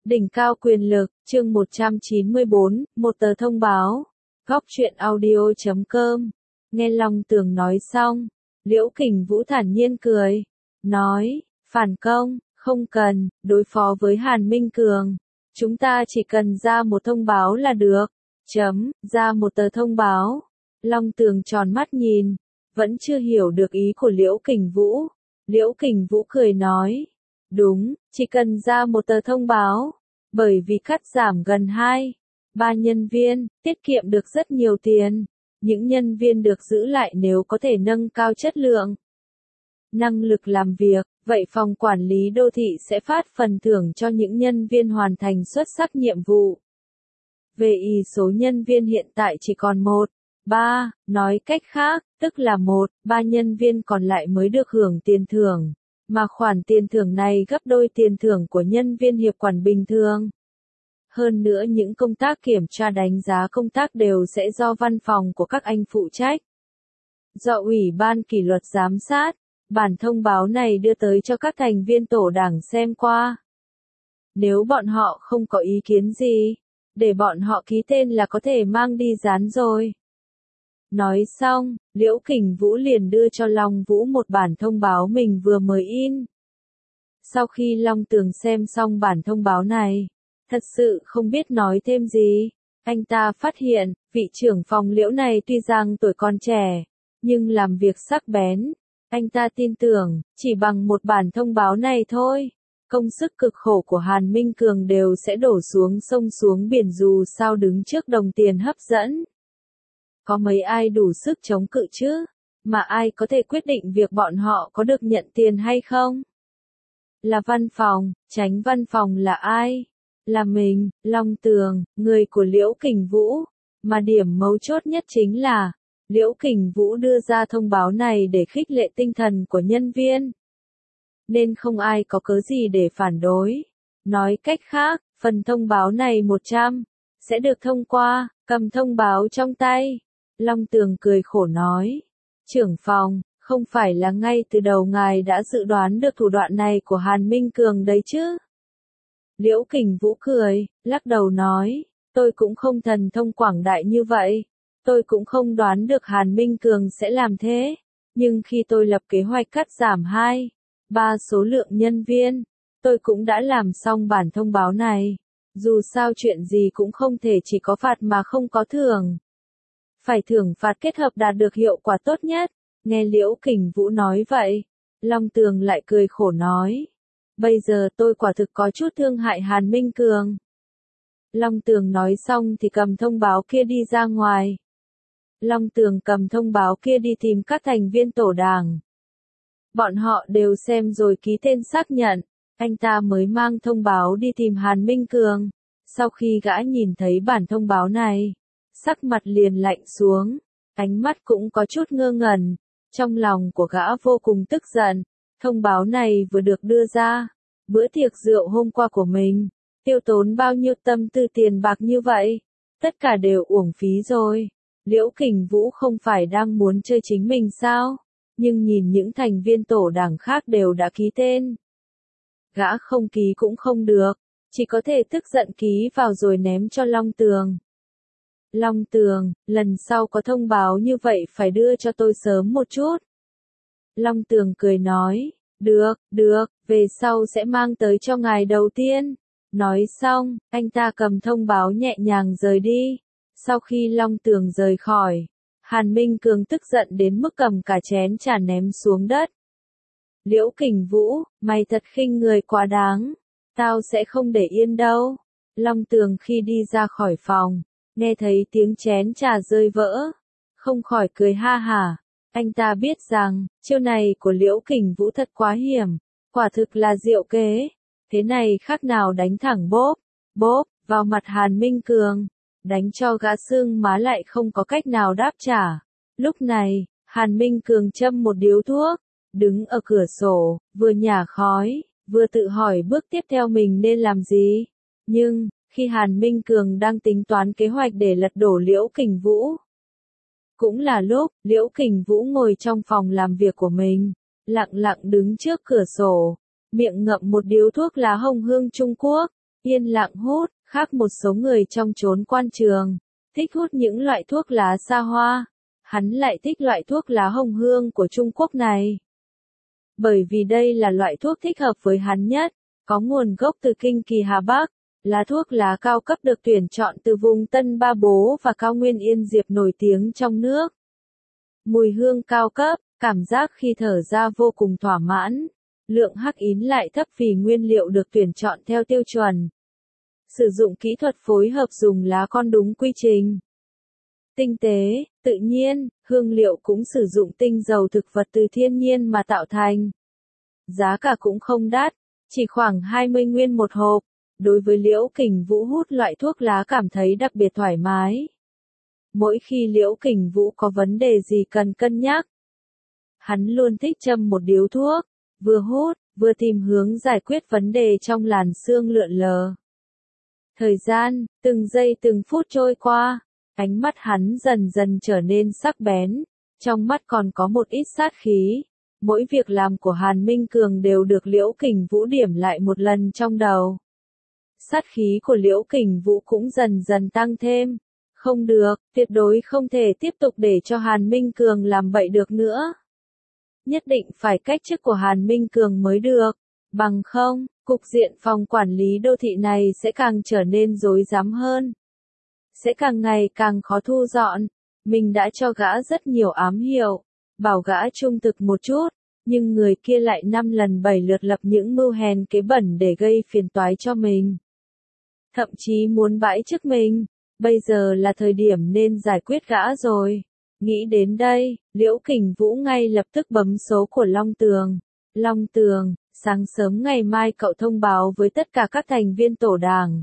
Đỉnh cao quyền lực, chương 194, một tờ thông báo. Góc truyện audio.com. Nghe Long Tường nói xong, Liễu Kình Vũ thản nhiên cười, nói, phản công, không cần, đối phó với Hàn Minh Cường. Chúng ta chỉ cần ra một thông báo là được. Ra một tờ thông báo. Long Tường tròn mắt nhìn, vẫn chưa hiểu được ý của Liễu Kình Vũ. Liễu Kình Vũ cười nói, đúng, chỉ cần ra một tờ thông báo, bởi vì cắt giảm gần 2-3 nhân viên, tiết kiệm được rất nhiều tiền. Những nhân viên được giữ lại nếu có thể nâng cao chất lượng, năng lực làm việc, vậy phòng quản lý đô thị sẽ phát phần thưởng cho những nhân viên hoàn thành xuất sắc nhiệm vụ. Về số nhân viên hiện tại chỉ còn 1-3, nói cách khác, tức là 1-3 nhân viên còn lại mới được hưởng tiền thưởng, mà khoản tiền thưởng này gấp đôi tiền thưởng của nhân viên hiệp quản bình thường. Hơn nữa những công tác kiểm tra đánh giá công tác đều sẽ do văn phòng của các anh phụ trách. Do Ủy ban kỷ luật giám sát, bản thông báo này đưa tới cho các thành viên tổ đảng xem qua. Nếu bọn họ không có ý kiến gì, để bọn họ ký tên là có thể mang đi dán rồi. Nói xong, Liễu Kình Vũ liền đưa cho Long Vũ một bản thông báo mình vừa mới in. Sau khi Long Tường xem xong bản thông báo này, thật sự không biết nói thêm gì. Anh ta phát hiện, vị trưởng phòng Liễu này tuy rằng tuổi còn trẻ, nhưng làm việc sắc bén. Anh ta tin tưởng, chỉ bằng một bản thông báo này thôi, công sức cực khổ của Hàn Minh Cường đều sẽ đổ xuống sông xuống biển dù sao đứng trước đồng tiền hấp dẫn. Có mấy ai đủ sức chống cự chứ? Mà ai có thể quyết định việc bọn họ có được nhận tiền hay không? Là văn phòng, tránh văn phòng là ai? Là mình, Long Tường, người của Liễu Kình Vũ. Mà điểm mấu chốt nhất chính là, Liễu Kình Vũ đưa ra thông báo này để khích lệ tinh thần của nhân viên. Nên không ai có cớ gì để phản đối. Nói cách khác, phần thông báo này 100 sẽ được thông qua. Cầm thông báo trong tay, Long Tường cười khổ nói, trưởng phòng, không phải là ngay từ đầu ngài đã dự đoán được thủ đoạn này của Hàn Minh Cường đấy chứ? Liễu Kình Vũ cười, lắc đầu nói, tôi cũng không thần thông quảng đại như vậy. Tôi cũng không đoán được Hàn Minh Cường sẽ làm thế. Nhưng khi tôi lập kế hoạch cắt giảm 2-3 số lượng nhân viên, tôi cũng đã làm xong bản thông báo này. Dù sao chuyện gì cũng không thể chỉ có phạt mà không có thưởng. Phải thưởng phạt kết hợp đạt được hiệu quả tốt nhất. Nghe Liễu Kình Vũ nói vậy, Long Tường lại cười khổ nói, bây giờ tôi quả thực có chút thương hại Hàn Minh Cường. Long Tường nói xong thì cầm thông báo kia đi ra ngoài. Long Tường cầm thông báo kia đi tìm các thành viên tổ đảng. Bọn họ đều xem rồi ký tên xác nhận, anh ta mới mang thông báo đi tìm Hàn Minh Cường. Sau khi gã nhìn thấy bản thông báo này, sắc mặt liền lạnh xuống, ánh mắt cũng có chút ngơ ngẩn. Trong lòng của gã vô cùng tức giận, thông báo này vừa được đưa ra, bữa tiệc rượu hôm qua của mình, tiêu tốn bao nhiêu tâm tư tiền bạc như vậy, tất cả đều uổng phí rồi. Liễu Kình Vũ không phải đang muốn chơi chính mình sao? Nhưng nhìn những thành viên tổ đảng khác đều đã ký tên. Gã không ký cũng không được, chỉ có thể tức giận ký vào rồi ném cho Long Tường. Long Tường, lần sau có thông báo như vậy phải đưa cho tôi sớm một chút. Long Tường cười nói, được, về sau sẽ mang tới cho ngài đầu tiên. Nói xong, anh ta cầm thông báo nhẹ nhàng rời đi. Sau khi Long Tường rời khỏi, Hàn Minh Cường tức giận đến mức cầm cả chén trà ném xuống đất. Liễu Kình Vũ, mày thật khinh người quá đáng. Tao sẽ không để yên đâu. Long Tường khi đi ra khỏi phòng, nghe thấy tiếng chén trà rơi vỡ, không khỏi cười ha hả. Anh ta biết rằng, chiêu này của Liễu Kình Vũ thật quá hiểm, quả thực là diệu kế. Thế này khác nào đánh thẳng bốp, vào mặt Hàn Minh Cường, đánh cho gã sưng má lại không có cách nào đáp trả. Lúc này, Hàn Minh Cường châm một điếu thuốc, đứng ở cửa sổ, vừa nhả khói, vừa tự hỏi bước tiếp theo mình nên làm gì. Nhưng, khi Hàn Minh Cường đang tính toán kế hoạch để lật đổ Liễu Kình Vũ, cũng là lúc Liễu Kình Vũ ngồi trong phòng làm việc của mình, lặng lặng đứng trước cửa sổ, miệng ngậm một điếu thuốc lá hồng hương Trung Quốc, yên lặng hút, khác một số người trong chốn quan trường, thích hút những loại thuốc lá xa hoa. Hắn lại thích loại thuốc lá hồng hương của Trung Quốc này. Bởi vì đây là loại thuốc thích hợp với hắn nhất, có nguồn gốc từ kinh kỳ Hà Bắc, là thuốc lá cao cấp được tuyển chọn từ vùng Tân Ba Bố và cao nguyên Yên Diệp nổi tiếng trong nước. Mùi hương cao cấp, cảm giác khi thở ra vô cùng thỏa mãn, lượng hắc ín lại thấp vì nguyên liệu được tuyển chọn theo tiêu chuẩn. Sử dụng kỹ thuật phối hợp dùng lá con đúng quy trình. Tinh tế, tự nhiên, hương liệu cũng sử dụng tinh dầu thực vật từ thiên nhiên mà tạo thành. Giá cả cũng không đắt, chỉ khoảng 20 nguyên một hộp. Đối với Liễu Kình Vũ hút loại thuốc lá cảm thấy đặc biệt thoải mái. Mỗi khi Liễu Kình Vũ có vấn đề gì cần cân nhắc, hắn luôn thích châm một điếu thuốc, vừa hút, vừa tìm hướng giải quyết vấn đề trong làn sương lượn lờ. Thời gian, từng giây từng phút trôi qua, ánh mắt hắn dần dần trở nên sắc bén, trong mắt còn có một ít sát khí. Mỗi việc làm của Hàn Minh Cường đều được Liễu Kình Vũ điểm lại một lần trong đầu. Sát khí của Liễu Kình Vũ cũng dần dần tăng thêm. Không được, tuyệt đối không thể tiếp tục để cho Hàn Minh Cường làm bậy được nữa. Nhất định phải cách chức của Hàn Minh Cường mới được. Bằng không, cục diện phòng quản lý đô thị này sẽ càng trở nên rối rắm hơn. Sẽ càng ngày càng khó thu dọn. Mình đã cho gã rất nhiều ám hiệu, bảo gã trung thực một chút, nhưng người kia lại 5 lần 7 lượt lập những mưu hèn kế bẩn để gây phiền toái cho mình. Thậm chí muốn bãi chức mình, bây giờ là thời điểm nên giải quyết gã rồi. Nghĩ đến đây, Liễu Kình Vũ ngay lập tức bấm số của Long Tường. Long Tường, sáng sớm ngày mai cậu thông báo với tất cả các thành viên tổ đảng.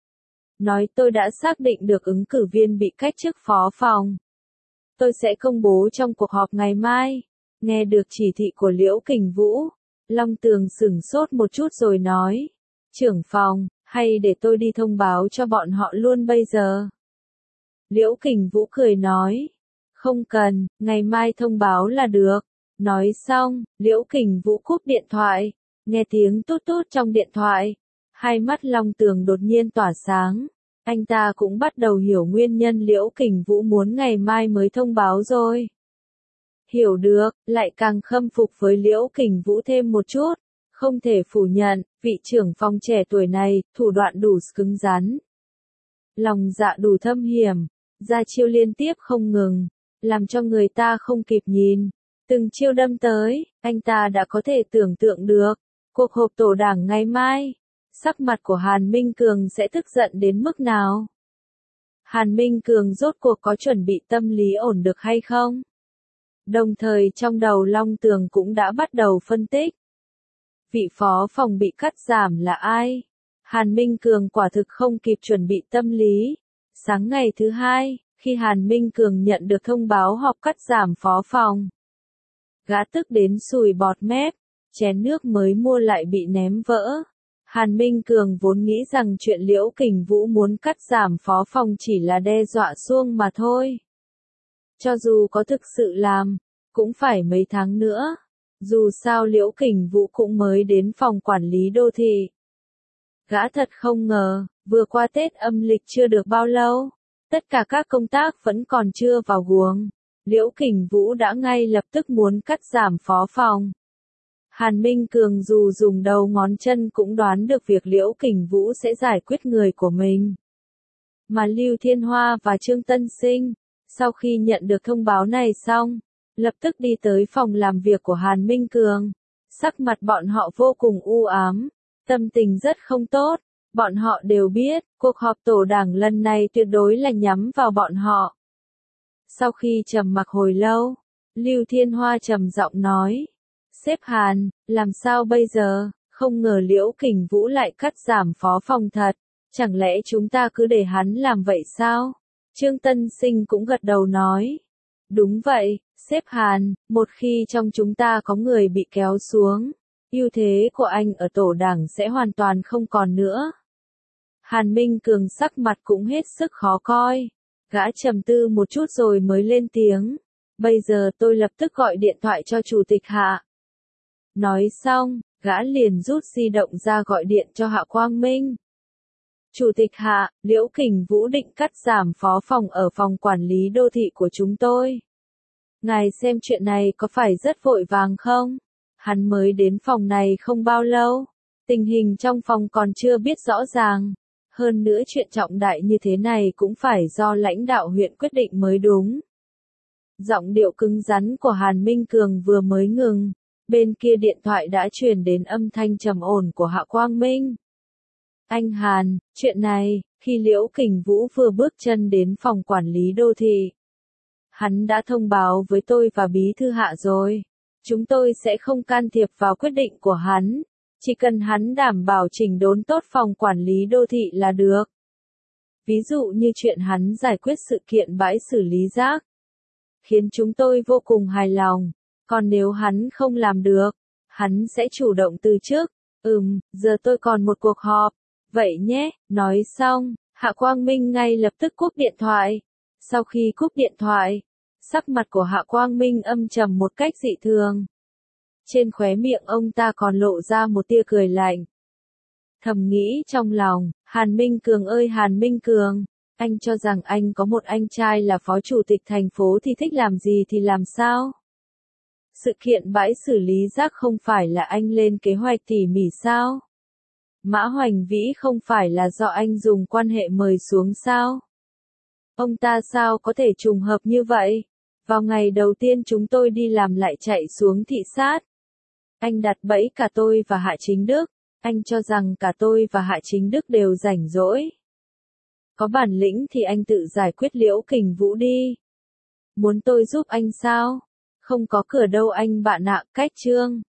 Nói tôi đã xác định được ứng cử viên bị cách chức phó phòng. Tôi sẽ công bố trong cuộc họp ngày mai. Nghe được chỉ thị của Liễu Kình Vũ, Long Tường sửng sốt một chút rồi nói. Trưởng phòng, hay để tôi đi thông báo cho bọn họ luôn bây giờ? Liễu Kình Vũ cười nói. Không cần, ngày mai thông báo là được. Nói xong, Liễu Kình Vũ cúp điện thoại. Nghe tiếng tút tút trong điện thoại. Hai mắt Long Tường đột nhiên tỏa sáng. Anh ta cũng bắt đầu hiểu nguyên nhân Liễu Kình Vũ muốn ngày mai mới thông báo rồi. Hiểu được, lại càng khâm phục với Liễu Kình Vũ thêm một chút. Không thể phủ nhận, vị trưởng phòng trẻ tuổi này, thủ đoạn đủ cứng rắn. Lòng dạ đủ thâm hiểm, ra chiêu liên tiếp không ngừng, làm cho người ta không kịp nhìn. Từng chiêu đâm tới, anh ta đã có thể tưởng tượng được. Cuộc họp tổ đảng ngày mai, sắc mặt của Hàn Minh Cường sẽ tức giận đến mức nào? Hàn Minh Cường rốt cuộc có chuẩn bị tâm lý ổn được hay không? Đồng thời trong đầu Long Tường cũng đã bắt đầu phân tích. Vị phó phòng bị cắt giảm là ai? Hàn Minh Cường quả thực không kịp chuẩn bị tâm lý. Sáng ngày thứ hai, khi Hàn Minh Cường nhận được thông báo họp cắt giảm phó phòng, gã tức đến sùi bọt mép, chén nước mới mua lại bị ném vỡ. Hàn Minh Cường vốn nghĩ rằng chuyện Liễu Kình Vũ muốn cắt giảm phó phòng chỉ là đe dọa suông mà thôi. Cho dù có thực sự làm, cũng phải mấy tháng nữa. Dù sao Liễu Kình Vũ cũng mới đến phòng quản lý đô thị. Gã thật không ngờ, vừa qua Tết âm lịch chưa được bao lâu, tất cả các công tác vẫn còn chưa vào guồng. Liễu Kình Vũ đã ngay lập tức muốn cắt giảm phó phòng. Hàn Minh Cường dù dùng đầu ngón chân cũng đoán được việc Liễu Kình Vũ sẽ giải quyết người của mình. Mà Lưu Thiên Hoa và Trương Tân Sinh, sau khi nhận được thông báo này xong, lập tức đi tới phòng làm việc của Hàn Minh Cường. Sắc mặt bọn họ vô cùng u ám, tâm tình rất không tốt. Bọn họ đều biết, cuộc họp tổ đảng lần này tuyệt đối là nhắm vào bọn họ. Sau khi trầm mặc hồi lâu, Lưu Thiên Hoa trầm giọng nói. Sếp Hàn, làm sao bây giờ? Không ngờ Liễu Kình Vũ lại cắt giảm phó phòng thật. Chẳng lẽ chúng ta cứ để hắn làm vậy sao? Trương Tân Sinh cũng gật đầu nói. Đúng vậy, sếp Hàn, một khi trong chúng ta có người bị kéo xuống, ưu thế của anh ở tổ đảng sẽ hoàn toàn không còn nữa. Hàn Minh Cường sắc mặt cũng hết sức khó coi. Gã trầm tư một chút rồi mới lên tiếng. Bây giờ tôi lập tức gọi điện thoại cho chủ tịch Hạ. Nói xong, gã liền rút di động ra gọi điện cho Hạ Quang Minh. Chủ tịch Hạ, Liễu Kình Vũ định cắt giảm phó phòng ở phòng quản lý đô thị của chúng tôi. Ngài xem chuyện này có phải rất vội vàng không? Hắn mới đến phòng này không bao lâu. Tình hình trong phòng còn chưa biết rõ ràng. Hơn nữa chuyện trọng đại như thế này cũng phải do lãnh đạo huyện quyết định mới đúng. Giọng điệu cứng rắn của Hàn Minh Cường vừa mới ngừng. Bên kia điện thoại đã truyền đến âm thanh trầm ổn của Hạ Quang Minh. Anh Hàn, chuyện này, khi Liễu Kình Vũ vừa bước chân đến phòng quản lý đô thị. Hắn đã thông báo với tôi và bí thư Hạ rồi. Chúng tôi sẽ không can thiệp vào quyết định của hắn. Chỉ cần hắn đảm bảo chỉnh đốn tốt phòng quản lý đô thị là được. Ví dụ như chuyện hắn giải quyết sự kiện bãi xử lý rác. Khiến chúng tôi vô cùng hài lòng. Còn nếu hắn không làm được, hắn sẽ chủ động từ chức. Giờ tôi còn một cuộc họp. Vậy nhé, nói xong, Hạ Quang Minh ngay lập tức cúp điện thoại. Sau khi cúp điện thoại, sắc mặt của Hạ Quang Minh âm trầm một cách dị thường. Trên khóe miệng ông ta còn lộ ra một tia cười lạnh. Thầm nghĩ trong lòng, Hàn Minh Cường ơi Hàn Minh Cường, anh cho rằng anh có một anh trai là phó chủ tịch thành phố thì thích làm gì thì làm sao? Sự kiện bãi xử lý rác không phải là anh lên kế hoạch tỉ mỉ sao? Mã Hoành Vĩ không phải là do anh dùng quan hệ mời xuống sao? Ông ta sao có thể trùng hợp như vậy? Vào ngày đầu tiên chúng tôi đi làm lại chạy xuống thị sát. Anh đặt bẫy cả tôi và Hạ Chính Đức. Anh cho rằng cả tôi và Hạ Chính Đức đều rảnh rỗi. Có bản lĩnh thì anh tự giải quyết Liễu Kình Vũ đi. Muốn tôi giúp anh sao? Không có cửa đâu anh bạn ạ, cách chương.